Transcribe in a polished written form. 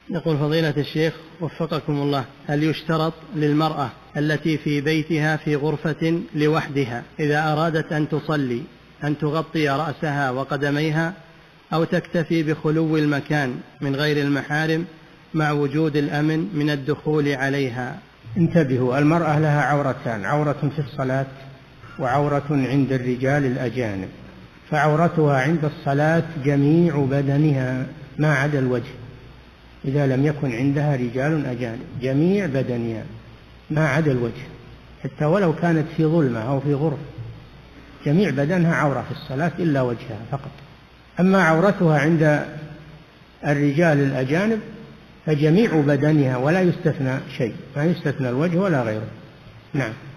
يقول فضيلة الشيخ وفقكم الله، هل يشترط للمرأة التي في بيتها في غرفة لوحدها إذا أرادت أن تصلي أن تغطي رأسها وقدميها، أو تكتفي بخلو المكان من غير المحارم مع وجود الأمن من الدخول عليها؟ انتبهوا، المرأة لها عورتان: عورة في الصلاة وعورة عند الرجال الأجانب. فعورتها عند الصلاة جميع بدنها ما عدا الوجه، إذا لم يكن عندها رجال أجانب، جميع بدنها ما عدا الوجه، حتى ولو كانت في ظلمة أو في غرفة، جميع بدنها عورة في الصلاة إلا وجهها فقط. أما عورتها عند الرجال الأجانب فجميع بدنها ولا يستثنى شيء، ما يستثنى الوجه ولا غيره. نعم.